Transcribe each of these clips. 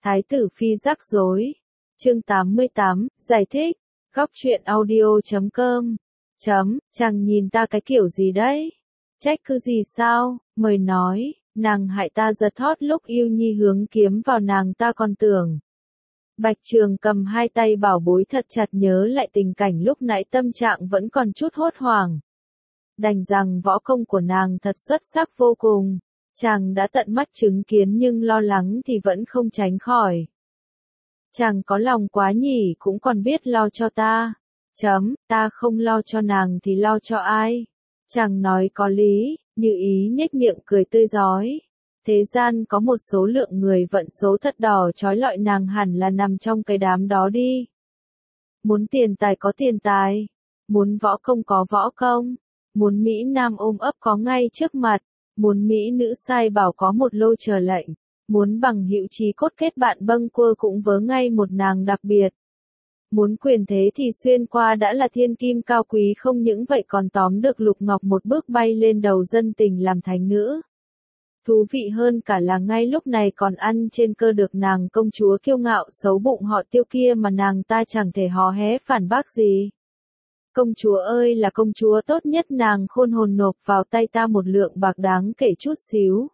Thái tử phi rắc rối. Chương 88, giải thích. Góc truyện audio.com. Chàng nhìn ta cái kiểu gì đấy? Trách cứ gì sao? Mời nói, nàng hại ta giật thót lúc yêu nhi hướng kiếm vào nàng ta còn tưởng. Bạch Trường cầm hai tay bảo bối thật chặt nhớ lại tình cảnh lúc nãy tâm trạng vẫn còn chút hốt hoảng. Đành rằng võ công của nàng thật xuất sắc vô cùng. Chàng đã tận mắt chứng kiến nhưng lo lắng thì vẫn không tránh khỏi. Chàng có lòng quá nhỉ, cũng còn biết lo cho ta. Ta không lo cho nàng thì lo cho ai? Chàng nói có lý, Như Ý nhếch miệng cười tươi rói. Thế gian có một số lượng người vận số thật đỏ trói lọi, nàng hẳn là nằm trong cái đám đó đi. Muốn tiền tài có tiền tài, muốn võ công có võ công, muốn Mỹ Nam ôm ấp có ngay trước mặt, muốn Mỹ nữ sai bảo có một lô chờ lệnh, muốn bằng hữu chí cốt kết bạn bâng quơ cũng vớ ngay một nàng đặc biệt. Muốn quyền thế thì xuyên qua đã là thiên kim cao quý, không những vậy còn tóm được Lục Ngọc một bước bay lên đầu dân tình làm thánh nữ. Thú vị hơn cả là ngay lúc này còn ăn trên cơ được nàng công chúa kiêu ngạo xấu bụng họ Tiêu kia mà nàng ta chẳng thể hò hé phản bác gì. Công chúa ơi là công chúa tốt nhất, nàng khôn hồn nộp vào tay ta một lượng bạc đáng kể chút xíu.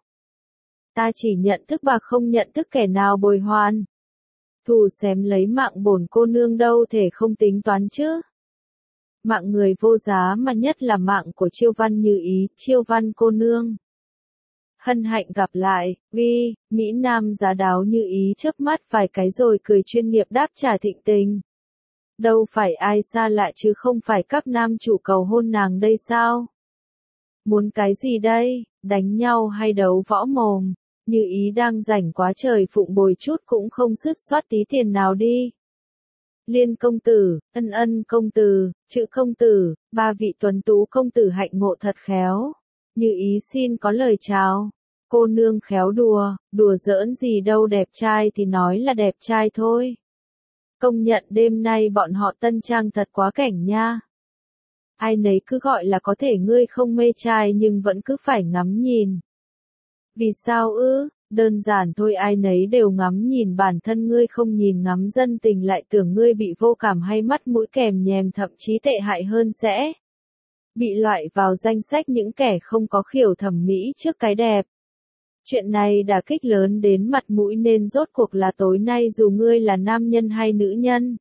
Ta chỉ nhận thức bạc không nhận thức kẻ nào bồi hoàn. Thù xém lấy mạng bổn cô nương đâu thể không tính toán chứ. Mạng người vô giá mà nhất là mạng của Chiêu Văn Như Ý, Chiêu Văn cô nương. Hân hạnh gặp lại, Mỹ Nam giá đáo Như Ý chớp mắt vài cái rồi cười chuyên nghiệp đáp trả thịnh tình. Đâu phải ai xa lạ chứ không phải các nam chủ cầu hôn nàng đây sao? Muốn cái gì đây, đánh nhau hay đấu võ mồm? Như Ý đang rảnh quá trời phụng bồi chút cũng không sứt soát tí tiền nào đi. Liên công tử, ân công tử, chữ công tử, ba vị tuấn tú công tử hạnh ngộ thật khéo. Như Ý xin có lời chào. Cô nương khéo đùa giỡn gì đâu, đẹp trai thì nói là đẹp trai thôi. Công nhận đêm nay bọn họ tân trang thật quá cảnh nha. Ai nấy cứ gọi là có thể ngươi không mê trai nhưng vẫn cứ phải ngắm nhìn. Vì sao ư? Đơn giản thôi, ai nấy đều ngắm nhìn bản thân ngươi không nhìn ngắm dân tình, lại tưởng ngươi bị vô cảm hay mắt mũi kèm nhèm, thậm chí tệ hại hơn sẽ bị loại vào danh sách những kẻ không có khiểu thẩm mỹ trước cái đẹp. Chuyện này đả kích lớn đến mặt mũi nên rốt cuộc là tối nay dù ngươi là nam nhân hay nữ nhân,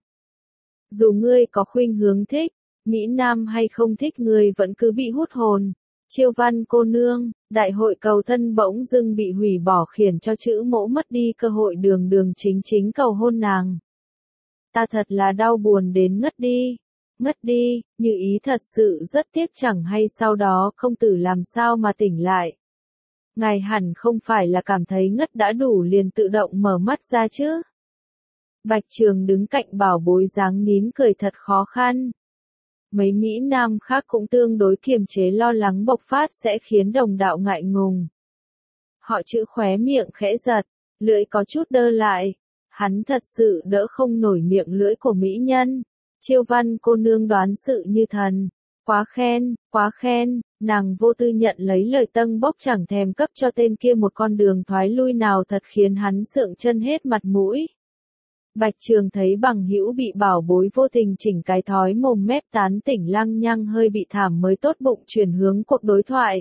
dù ngươi có khuynh hướng thích Mỹ Nam hay không thích, ngươi vẫn cứ bị hút hồn. Chiêu Văn cô nương, đại hội cầu thân bỗng dưng bị hủy bỏ khiến cho chữ Mỗ mất đi cơ hội đường chính cầu hôn nàng. Ta thật là đau buồn đến ngất đi, Như Ý thật sự rất tiếc, chẳng hay sau đó công tử làm sao mà tỉnh lại. Ngài hẳn không phải là cảm thấy ngất đã đủ liền tự động mở mắt ra chứ. Bạch Trường đứng cạnh bảo bối dáng nín cười thật khó khăn. Mấy Mỹ Nam khác cũng tương đối kiềm chế, lo lắng bộc phát sẽ khiến đồng đạo ngại ngùng. Họ chữ khóe miệng khẽ giật, lưỡi có chút đơ lại. Hắn thật sự đỡ không nổi miệng lưỡi của mỹ nhân. Chiêu Văn cô nương đoán sự như thần. Quá khen, nàng vô tư nhận lấy lời tâng bốc, chẳng thèm cấp cho tên kia một con đường thoái lui nào, thật khiến hắn sượng chân hết mặt mũi. Bạch Trường thấy bằng hữu bị bảo bối vô tình chỉnh cái thói mồm mép tán tỉnh, lăng nhăng hơi bị thảm mới tốt bụng chuyển hướng cuộc đối thoại.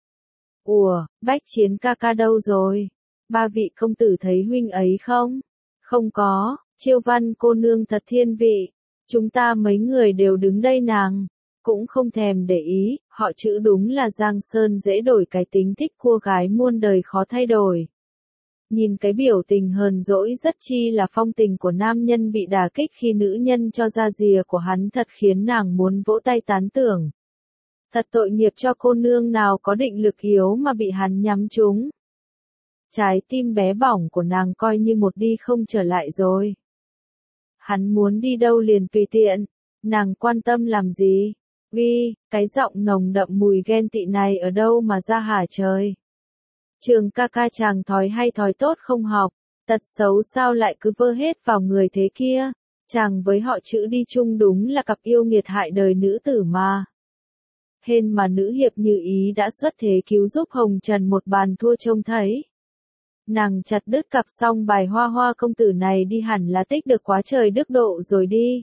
Ủa, Bách Chiến ca ca đâu rồi? Ba vị công tử thấy huynh ấy không? Không có, Chiêu Văn cô nương thật thiên vị. Chúng ta mấy người đều đứng đây, nàng cũng không thèm để ý. Họ chữ đúng là Giang Sơn dễ đổi, cái tính thích cua gái muôn đời khó thay đổi. Nhìn cái biểu tình hờn dỗi rất chi là phong tình của nam nhân bị đả kích khi nữ nhân cho ra rìa của hắn, thật khiến nàng muốn vỗ tay tán thưởng. Thật tội nghiệp cho cô nương nào có định lực yếu mà bị hắn nhắm trúng. Trái tim bé bỏng của nàng coi như một đi không trở lại rồi. Hắn muốn đi đâu liền tùy tiện, nàng quan tâm làm gì? Cái giọng nồng đậm mùi ghen tị này ở đâu mà ra hả trời? Trường ca ca chàng thói hay thói tốt không học, tật xấu sao lại cứ vơ hết vào người thế kia? Chàng với họ chữ đi chung đúng là cặp yêu nghiệt hại đời nữ tử mà. Hên mà nữ hiệp Như Ý đã xuất thế cứu giúp hồng trần một bàn thua trông thấy. Nàng chặt đứt cặp xong bài Hoa Hoa công tử này đi hẳn là tích được quá trời đức độ rồi đi.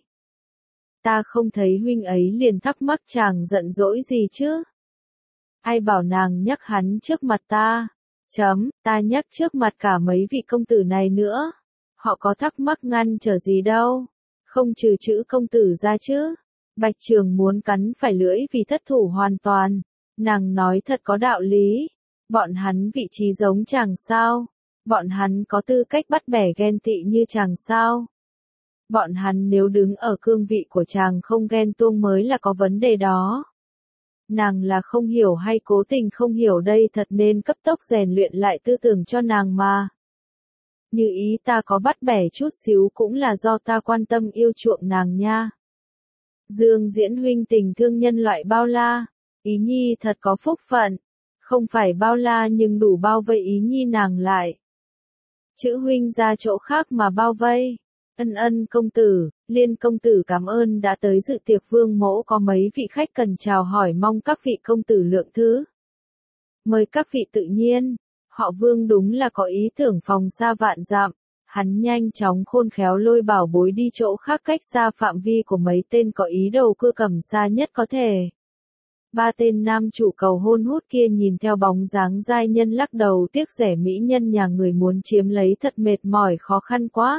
Ta không thấy huynh ấy liền thắc mắc chàng giận dỗi gì chứ. Ai bảo nàng nhắc hắn trước mặt ta. Ta nhắc trước mặt cả mấy vị công tử này nữa. Họ có thắc mắc ngăn trở gì đâu. Không trừ chữ công tử ra chứ. Bạch Trường muốn cắn phải lưỡi vì thất thủ hoàn toàn. Nàng nói thật có đạo lý. Bọn hắn vị trí giống chàng sao? Bọn hắn có tư cách bắt bẻ ghen tị như chàng sao? Bọn hắn nếu đứng ở cương vị của chàng không ghen tuông mới là có vấn đề đó. Nàng là không hiểu hay cố tình không hiểu đây, thật nên cấp tốc rèn luyện lại tư tưởng cho nàng mà. Như ý ta có bắt bẻ chút xíu cũng là do ta quan tâm yêu chuộng nàng nha. Dương Diễn huynh tình thương nhân loại bao la, Ý Nhi thật có phúc phận, không phải bao la nhưng đủ bao vây Ý Nhi nàng lại. Chữ huynh ra chỗ khác mà bao vây. Ân công tử, Liên công tử cảm ơn đã tới dự tiệc vương mẫu, có mấy vị khách cần chào hỏi, mong các vị công tử lượng thứ. Mời các vị tự nhiên, họ Vương đúng là có ý tưởng phòng xa vạn dặm. Hắn nhanh chóng khôn khéo lôi Bảo Bối đi chỗ khác cách xa phạm vi của mấy tên có ý đồ cưa cầm xa nhất có thể. Ba tên nam chủ cầu hôn hút kia nhìn theo bóng dáng giai nhân lắc đầu tiếc rẻ, mỹ nhân nhà người muốn chiếm lấy thật mệt mỏi khó khăn quá.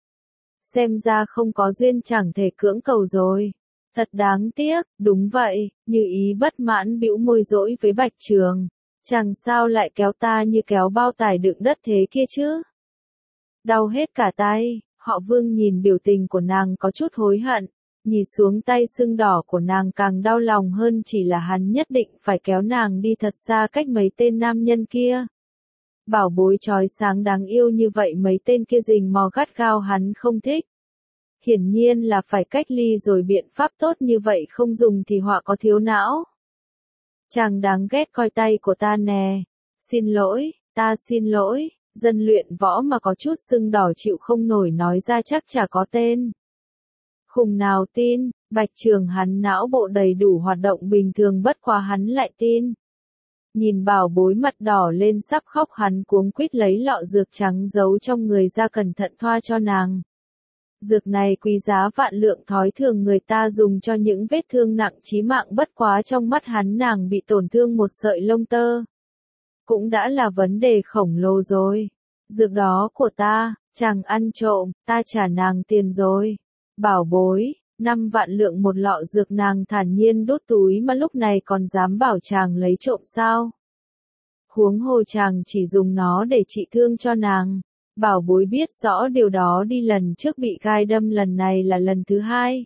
Xem ra không có duyên chẳng thể cưỡng cầu rồi. Thật đáng tiếc, đúng vậy, Như ý bất mãn bĩu môi dỗi với Bạch Trường. Chàng sao lại kéo ta như kéo bao tải đựng đất thế kia chứ? Đau hết cả tay, họ Vương nhìn biểu tình của nàng có chút hối hận. Nhìn xuống tay sưng đỏ của nàng càng đau lòng hơn, chỉ là hắn nhất định phải kéo nàng đi thật xa cách mấy tên nam nhân kia. Bảo bối chói sáng đáng yêu như vậy mấy tên kia rình mò gắt gao hắn không thích. Hiển nhiên là phải cách ly rồi, biện pháp tốt như vậy không dùng thì họa có thiếu não. Chàng đáng ghét coi tay của ta nè. Xin lỗi, ta xin lỗi, dân luyện võ mà có chút sưng đỏ chịu không nổi nói ra chắc chả có tên. Khùng nào tin, Bạch Trường hắn não bộ đầy đủ hoạt động bình thường bất quá hắn lại tin. Nhìn Bảo Bối mặt đỏ lên sắp khóc, hắn cuống quýt lấy lọ dược trắng giấu trong người ra cẩn thận thoa cho nàng. Dược này quý giá vạn lượng, thói thường người ta dùng cho những vết thương nặng chí mạng, bất quá trong mắt hắn nàng bị tổn thương một sợi lông tơ. Cũng đã là vấn đề khổng lồ rồi. Dược đó của ta, chàng ăn trộm, ta trả nàng tiền rồi. Bảo Bối, 5 vạn lượng một lọ dược, nàng thản nhiên đút túi mà lúc này còn dám bảo chàng lấy trộm sao? Huống hồ chàng chỉ dùng nó để trị thương cho nàng. Bảo Bối biết rõ điều đó, đi lần trước bị gai đâm, lần này là lần thứ 2.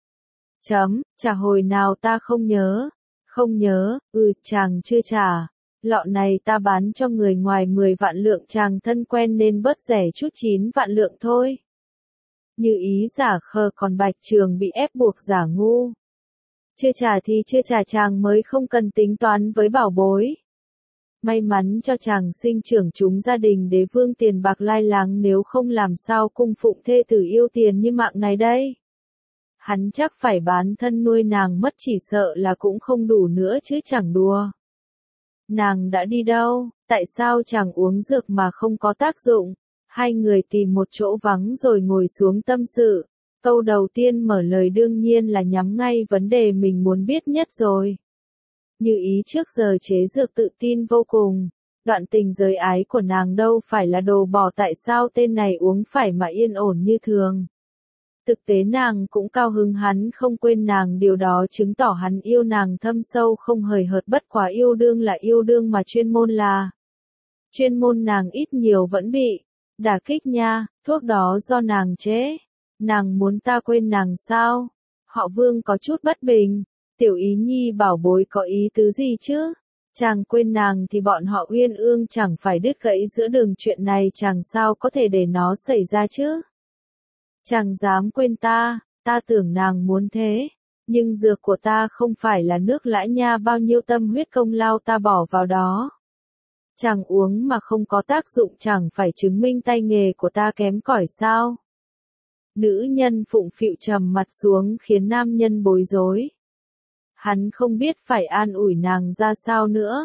Trả hồi nào ta không nhớ. Không nhớ, chàng chưa trả. Lọ này ta bán cho người ngoài 10 vạn lượng, chàng thân quen nên bớt rẻ chút 9 vạn lượng thôi. Như ý giả khờ, còn Bạch Trường bị ép buộc giả ngu. Chưa trả thì chưa trả, chàng mới không cần tính toán với Bảo Bối. May mắn cho chàng sinh trưởng chúng gia đình đế vương tiền bạc lai láng, nếu không làm sao cung phụng thê tử yêu tiền như mạng này đây. Hắn chắc phải bán thân nuôi nàng mất, chỉ sợ là cũng không đủ nữa chứ chẳng đùa. Nàng đã đi đâu, tại sao chàng uống dược mà không có tác dụng? Hai người tìm một chỗ vắng rồi ngồi xuống tâm sự. Câu đầu tiên mở lời đương nhiên là nhắm ngay vấn đề mình muốn biết nhất rồi. Như ý trước giờ chế dược tự tin vô cùng. Đoạn tình giới ái của nàng đâu phải là đồ bỏ, tại sao tên này uống phải mà yên ổn như thường. Thực tế nàng cũng cao hứng hắn không quên nàng, điều đó chứng tỏ hắn yêu nàng thâm sâu không hời hợt, bất quá yêu đương là yêu đương mà chuyên môn là. Chuyên môn nàng ít nhiều vẫn bị đả kích nha, thuốc đó do nàng chế. Nàng muốn ta quên nàng sao? Họ Vương có chút bất bình. Tiểu Ý Nhi Bảo Bối có ý tứ gì chứ? Chàng quên nàng thì bọn họ Uyên Ương chẳng phải đứt gãy giữa đường, chuyện này chàng sao có thể để nó xảy ra chứ? Chàng dám quên ta, ta tưởng nàng muốn thế. Nhưng dược của ta không phải là nước lã nha, bao nhiêu tâm huyết công lao ta bỏ vào đó. Chàng uống mà không có tác dụng chẳng phải chứng minh tay nghề của ta kém cỏi sao? Nữ nhân phụng phịu trầm mặt xuống khiến nam nhân bối rối. Hắn không biết phải an ủi nàng ra sao nữa.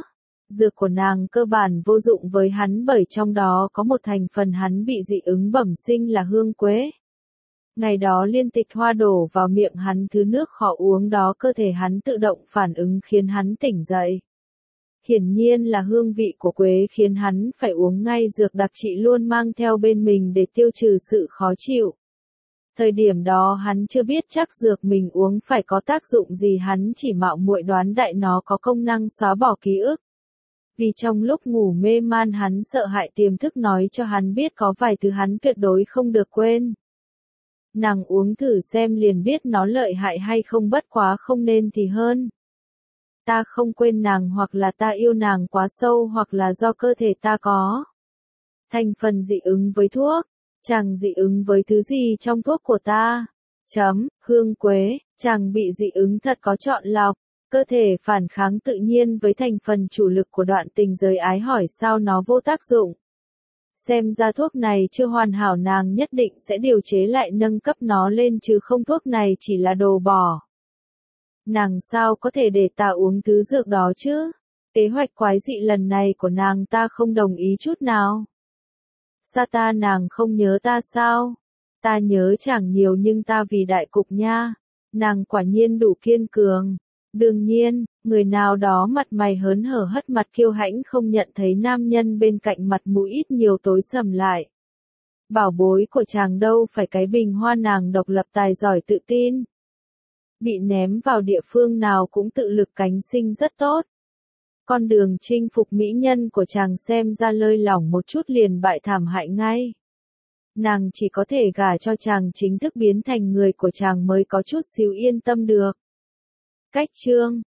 Dược của nàng cơ bản vô dụng với hắn bởi trong đó có một thành phần hắn bị dị ứng bẩm sinh là hương quế. Ngày đó liên tịch hoa đổ vào miệng hắn thứ nước khó uống đó cơ thể hắn tự động phản ứng khiến hắn tỉnh dậy. Hiển nhiên là hương vị của quế khiến hắn phải uống ngay dược đặc trị luôn mang theo bên mình để tiêu trừ sự khó chịu. Thời điểm đó hắn chưa biết chắc dược mình uống phải có tác dụng gì, hắn chỉ mạo muội đoán đại nó có công năng xóa bỏ ký ức. Vì trong lúc ngủ mê man hắn sợ hãi tiềm thức nói cho hắn biết có vài thứ hắn tuyệt đối không được quên. Nàng uống thử xem liền biết nó lợi hại hay không, bất quá không nên thì hơn. Ta không quên nàng, hoặc là ta yêu nàng quá sâu, hoặc là do cơ thể ta có thành phần dị ứng với thuốc. Chàng dị ứng với thứ gì trong thuốc của ta? Hương quế, chàng bị dị ứng thật có chọn lọc. Cơ thể phản kháng tự nhiên với thành phần chủ lực của đoạn tình giới ái, hỏi sao nó vô tác dụng. Xem ra thuốc này chưa hoàn hảo, nàng nhất định sẽ điều chế lại nâng cấp nó lên chứ không thuốc này chỉ là đồ bỏ. Nàng sao có thể để ta uống thứ dược đó chứ? Kế hoạch quái dị lần này của nàng ta không đồng ý chút nào. Sa ta, nàng không nhớ ta sao? Ta nhớ chẳng nhiều nhưng ta vì đại cục nha. Nàng quả nhiên đủ kiên cường. Đương nhiên, người nào đó mặt mày hớn hở hất mặt kiêu hãnh không nhận thấy nam nhân bên cạnh mặt mũi ít nhiều tối sầm lại. Bảo bối của chàng đâu phải cái bình hoa, nàng độc lập tài giỏi tự tin. Bị ném vào địa phương nào cũng tự lực cánh sinh rất tốt. Con đường chinh phục mỹ nhân của chàng xem ra lơi lỏng một chút liền bại thảm hại ngay. Nàng chỉ có thể gả cho chàng, chính thức biến thành người của chàng mới có chút xíu yên tâm được. Cách chương